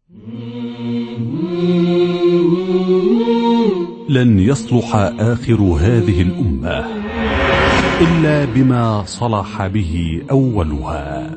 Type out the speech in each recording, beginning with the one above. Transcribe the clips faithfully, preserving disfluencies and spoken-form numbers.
لن يصلح آخر هذه الأمة إلا بما صلح به أولها.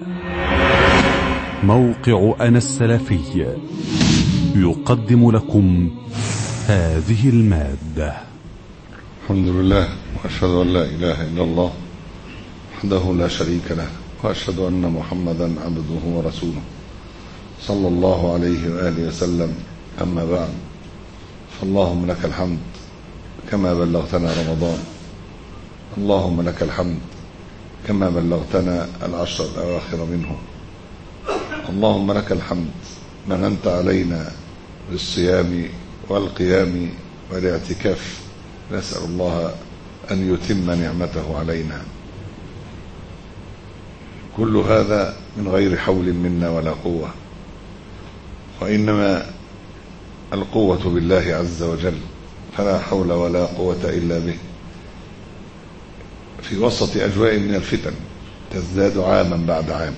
موقع أنا السلفي يقدم لكم هذه المادة. الحمد لله، وأشهد أن لا إله إلا الله وحده لا شريك له، وأشهد أن محمدا عبده ورسوله صلى الله عليه وآله وسلم. أما بعد، فاللهم لك الحمد كما بلغتنا رمضان، اللهم لك الحمد كما بلغتنا العشر الأواخر منه، اللهم لك الحمد مننت علينا بالصيام والقيام والاعتكاف، نسأل الله أن يتم نعمته علينا. كل هذا من غير حول منا ولا قوة، وإنما القوة بالله عز وجل، فلا حول ولا قوة إلا به. في وسط أجواء من الفتن تزداد عاما بعد عام،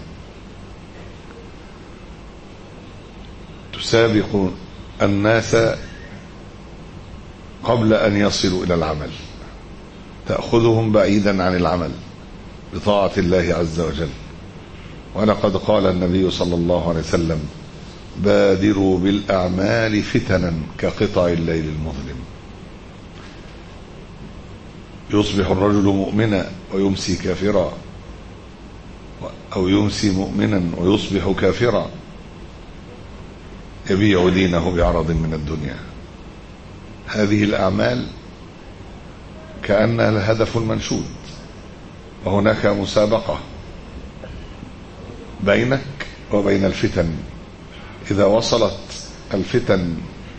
تسابق الناس قبل أن يصلوا إلى العمل، تأخذهم بعيدا عن العمل بطاعة الله عز وجل. ولقد قال النبي صلى الله عليه وسلم: بادروا بالأعمال فتنا كقطع الليل المظلم. يصبح الرجل مؤمنا ويمسي كافرا، أو يمسي مؤمنا ويصبح كافرا، يبيع دينه بعرض من الدنيا. هذه الأعمال كأنها الهدف المنشود، وهناك مسابقة بينك وبين الفتن. إذا وصلت الفتن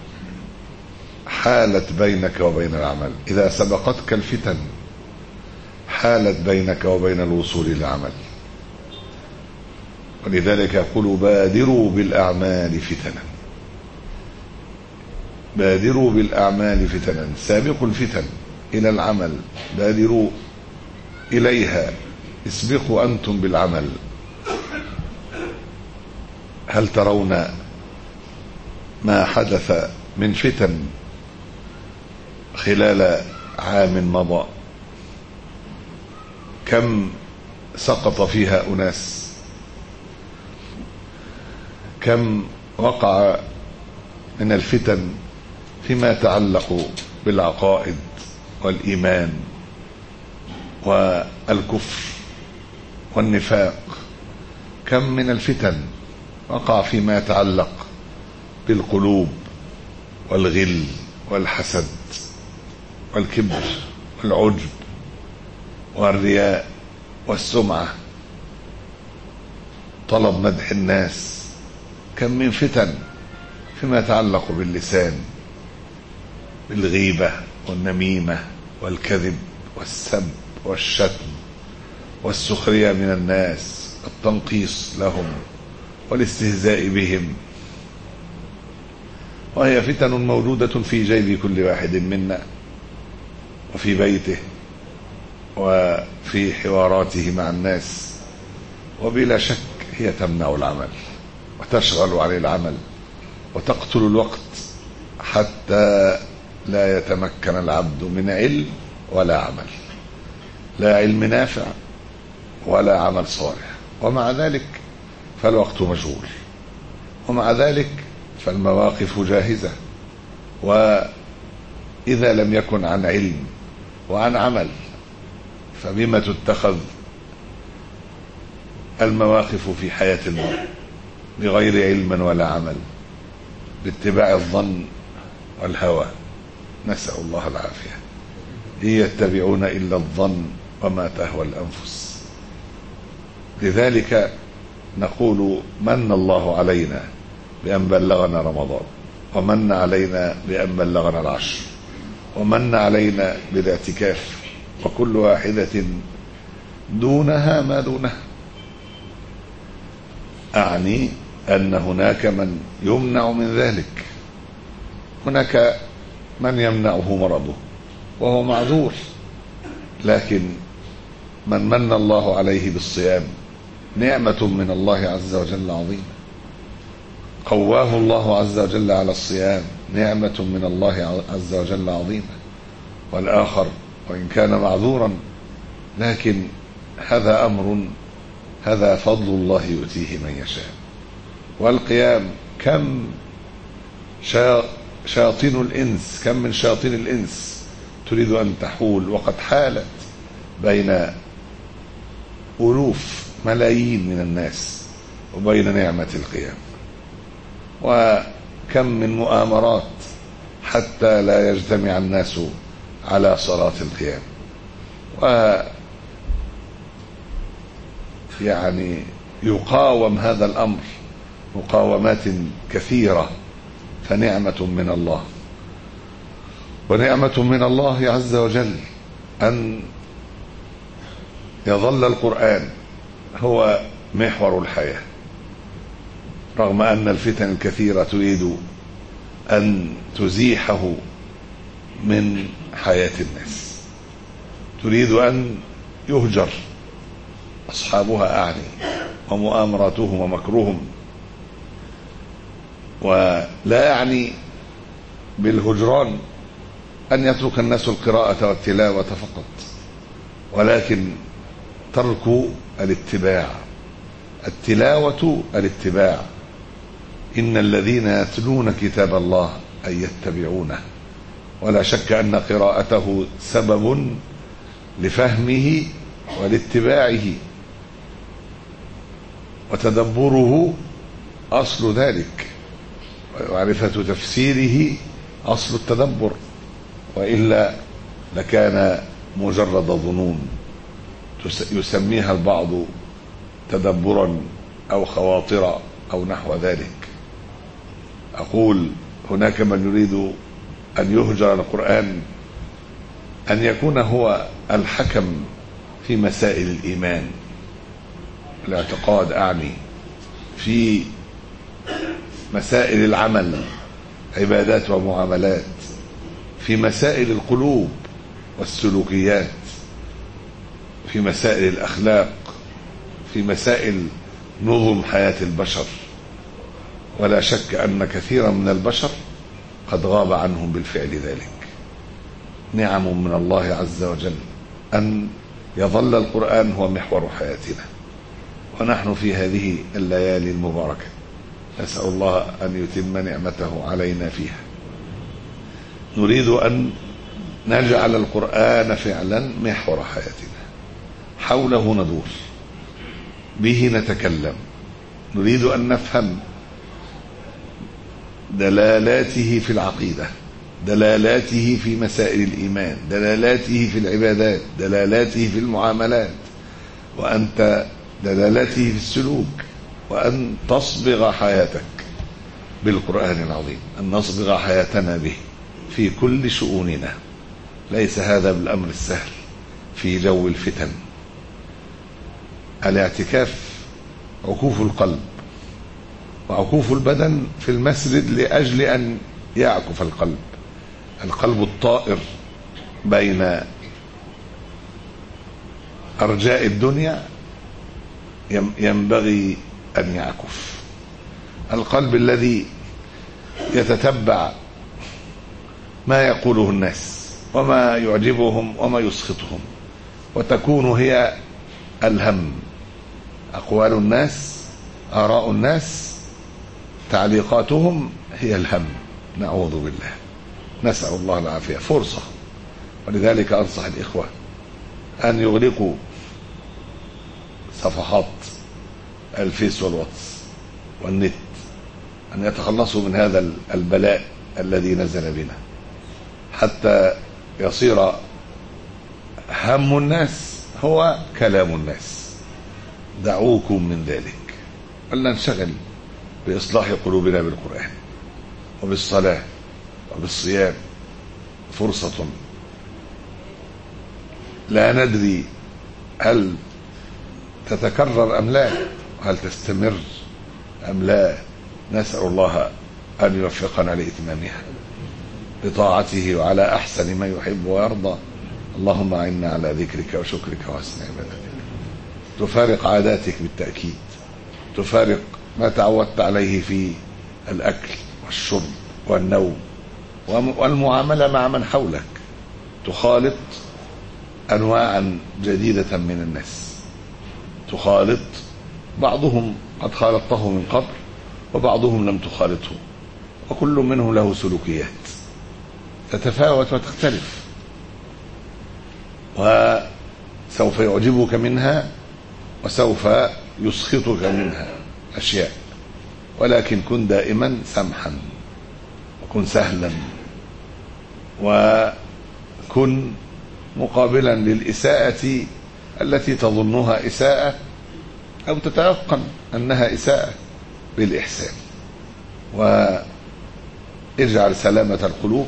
حالت بينك وبين العمل، إذا سبقتك الفتن حالت بينك وبين الوصول للعمل. ولذلك يقول: بادروا بالأعمال فتنا. بادروا بالأعمال فتنا، سابقوا الفتن إلى العمل، بادروا إليها، اسبقوا أنتم بالعمل. هل ترون ما حدث من فتن خلال عام مضى؟ كم سقط فيها أناس، كم وقع من الفتن فيما يتعلق بالعقائد والإيمان والكفر والنفاق. كم من الفتن وقع فيما يتعلق بالقلوب والغل والحسد والكبر والعجب والرياء والسمعة، طلب مدح الناس. كم من فتن فيما يتعلق باللسان، بالغيبة والنميمة والكذب والسب والشتم والسخرية من الناس، التنقيص لهم والاستهزاء بهم. وهي فتن موجودة في جيب كل واحد منا، وفي بيته، وفي حواراته مع الناس، وبلا شك هي تمنع العمل وتشغل عن العمل وتقتل الوقت، حتى لا يتمكن العبد من علم ولا عمل، لا علم نافع ولا عمل صالح. ومع ذلك فالوقت مشغول، ومع ذلك فالمواقف جاهزة. وإذا لم يكن عن علم وعن عمل، فبما تتخذ المواقف في حياة المرء بغير علم ولا عمل، باتباع الظن والهوى، نسأل الله العافية. إن يتبعون إلا الظن وما تهوى الأنفس. لذلك نقول: من الله علينا بأن بلغنا رمضان، ومن علينا بأن بلغنا العشر، ومن علينا بالاعتكاف، وكل واحدة دونها ما دونها. أعني أن هناك من يمنع من ذلك، هناك من يمنعه مرضه وهو معذور، لكن من من الله عليه بالصيام نعمة من الله عز وجل عظيمة. قواه الله عز وجل على الصيام نعمة من الله عز وجل عظيمة، والآخر وإن كان معذورا لكن هذا أمر، هذا فضل الله يؤتيه من يشاء. والقيام كم شياطين الإنس، كم من شياطين الإنس تريد أن تحول، وقد حالت بين ألوف ملايين من الناس وبين نعمة القيام. وكم من مؤامرات حتى لا يجتمع الناس على صلاة القيام، و يعني يقاوم هذا الأمر مقاومات كثيرة، فنعمة من الله. ونعمة من الله عز وجل أن يظل القرآن هو محور الحياة، رغم أن الفتن الكثيرة تريد أن تزيحه من حياة الناس، تريد أن يهجر أصحابها أعني، ومؤامراتهم ومكرهم. ولا يعني بالهجران أن يترك الناس القراءة والتلاوة فقط، ولكن ترك الاتباع. التلاوة الاتباع، إن الذين يتلون كتاب الله أن يتبعونه، ولا شك أن قراءته سبب لفهمه ولاتباعه، وتدبره أصل ذلك، ومعرفة تفسيره أصل التدبر، وإلا لكان مجرد ظنون يسميها البعض تدبرا أو خواطر أو نحو ذلك. أقول هناك من يريد أن يهجر القرآن، أن يكون هو الحكم في مسائل الإيمان، الاعتقاد أعني، في مسائل العمل، عبادات ومعاملات، في مسائل القلوب والسلوكيات، في مسائل الأخلاق، في مسائل نظم حياة البشر. ولا شك أن كثيرا من البشر قد غاب عنهم بالفعل ذلك. نعم من الله عز وجل أن يظل القرآن هو محور حياتنا، ونحن في هذه الليالي المباركة نسأل الله أن يتم نعمته علينا فيها. نريد أن نجعل القرآن فعلا محور حياتنا، حوله ندور، به نتكلم، نريد أن نفهم دلالاته في العقيدة، دلالاته في مسائل الإيمان، دلالاته في العبادات، دلالاته في المعاملات، وأنت دلالاته في السلوك، وأن تصبغ حياتك بالقرآن العظيم، أن نصبغ حياتنا به في كل شؤوننا. ليس هذا بالأمر السهل في جو الفتن. الاعتكاف عكوف القلب وعكوف البدن في المسجد لأجل أن يعكف القلب. القلب الطائر بين أرجاء الدنيا ينبغي أن يعكف. القلب الذي يتتبع ما يقوله الناس وما يعجبهم وما يسخطهم، وتكون هي الهم، أقوال الناس، آراء الناس، تعليقاتهم هي الهم. نعوذ بالله، نسأل الله العافية. فرصة، ولذلك أنصح الإخوة أن يغلقوا صفحات الفيس والواتس والنت، أن يتخلصوا من هذا البلاء الذي نزل بنا، حتى يصير هم الناس هو كلام الناس. دعوكم من ذلك، ولننشغل بإصلاح قلوبنا بالقرآن وبالصلاة وبالصيام. فرصة لا ندري هل تتكرر أم لا، وهل تستمر أم لا. نسأل الله أن يوفقنا لإتمامها بطاعته وعلى أحسن ما يحب ويرضى. اللهم أعنا على ذكرك وشكرك وحسن عبادتك. تفارق عاداتك بالتأكيد، تفارق ما تعودت عليه في الأكل والشرب والنوم والمعاملة مع من حولك، تخالط أنواعا جديدة من الناس، تخالط بعضهم قد خالطته من قبل وبعضهم لم تخالطه، وكل منهم له سلوكيات تتفاوت وتختلف، وسوف يعجبك منها وسوف يسخطك منها أشياء، ولكن كن دائما سمحا وكن سهلا وكن مقابلا للإساءة التي تظنها إساءة أو تتيقن أنها إساءة بالإحسان. واجعل سلامة القلوب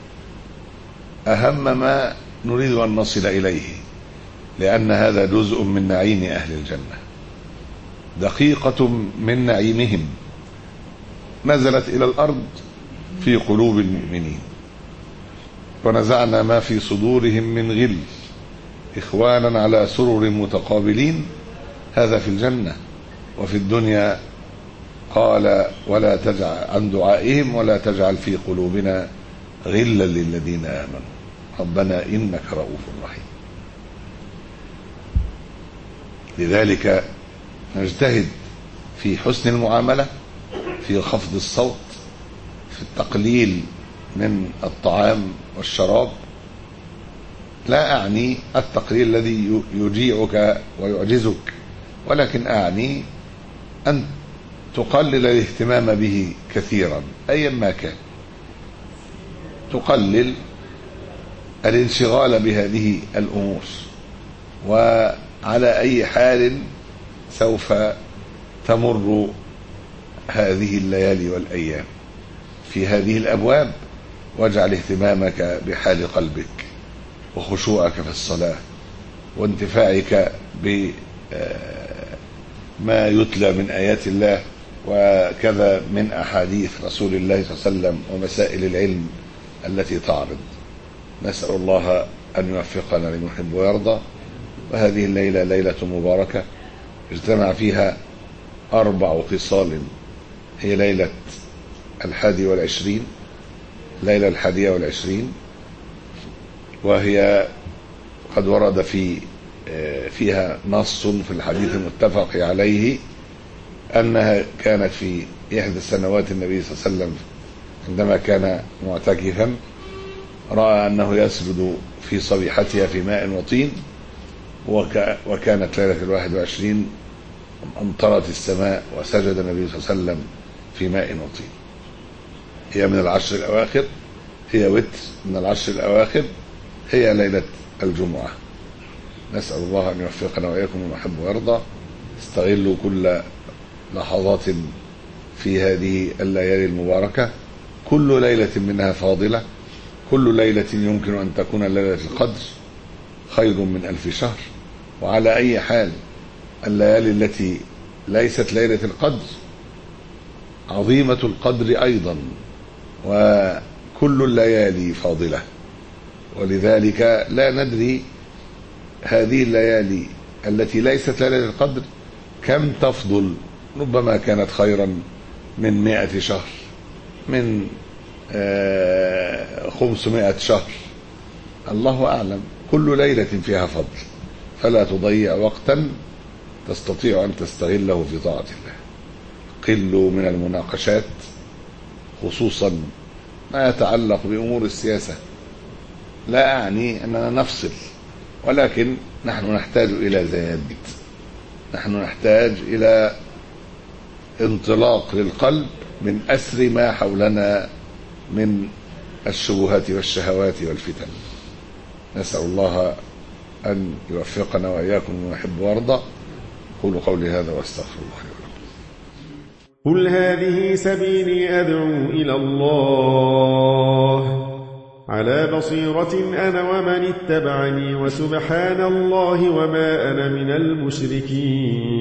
أهم ما نريد أن نصل إليه، لأن هذا جزء من نعيم أهل الجنة، دقيقة من نعيمهم نزلت إلى الأرض في قلوب المؤمنين. ونزعنا ما في صدورهم من غل إخوانا على سرر متقابلين، هذا في الجنة. وفي الدنيا قال ولا تجعل عن دعائهم ولا تجعل في قلوبنا غلا للذين آمنوا ربنا إنك رؤوف رحيم. لذلك نجتهد في حسن المعاملة، في خفض الصوت، في التقليل من الطعام والشراب. لا أعني التقليل الذي يجيعك ويعجزك، ولكن أعني أن تقلل الاهتمام به كثيرا أيا ما كان، تقلل الانشغال بهذه الأمور. وعلى أي حال سوف تمر هذه الليالي والأيام في هذه الأبواب، واجعل اهتمامك بحال قلبك وخشوعك في الصلاة وانتفاعك بما يتلى من آيات الله وكذا من أحاديث رسول الله صلى الله عليه وسلم ومسائل العلم التي تعرض. نسأل الله أن يوفقنا لما يحب ويرضى. وهذه الليلة ليلة مباركة اجتمع فيها أربع خصال، هي ليلة الحادي والعشرين، ليلة الحادية والعشرين، وهي قد ورد في فيها نص في الحديث المتفق عليه أنها كانت في إحدى سنوات النبي صلى الله عليه وسلم عندما كان معتكفا، رأى أنه يسجد في صبيحتها في ماء وطين، وكانت ليلة الواحد وعشرين أمطرت السماء وسجد النبي صلى الله عليه وسلم في ماء وطين. هي من العشر الأواخر، هي وتر من العشر الأواخر، هي ليلة الجمعة. نسأل الله أن يوفقنا وإياكم وما يحب ويرضى. استغلوا كل لحظات في هذه الليالي المباركة، كل ليلة منها فاضلة، كل ليلة يمكن أن تكون ليلة القدر خير من ألف شهر. وعلى أي حال الليالي التي ليست ليلة القدر عظيمة القدر أيضا، وكل الليالي فاضلة. ولذلك لا ندري هذه الليالي التي ليست ليلة القدر كم تفضل، ربما كانت خيرا من مائة شهر، من خمسمائة شهر، الله أعلم. كل ليلة فيها فضل، فلا تضيع وقتا تستطيع أن تستغله في طاعة الله. قلوا من المناقشات، خصوصا ما يتعلق بأمور السياسة. لا أعني أننا نفصل، ولكن نحن نحتاج إلى زياد، نحن نحتاج إلى انطلاق للقلب من أسر ما حولنا من الشبهات والشهوات والفتن. نسأل الله أن يوفقنا وإياكم وما يحب ويرضى. قولوا قولي هذا واستغفر الله لي ولكم. قل هذه سبيلي أدعو إلى الله على بصيرة أنا ومن اتبعني، وسبحان الله وما أنا من المشركين.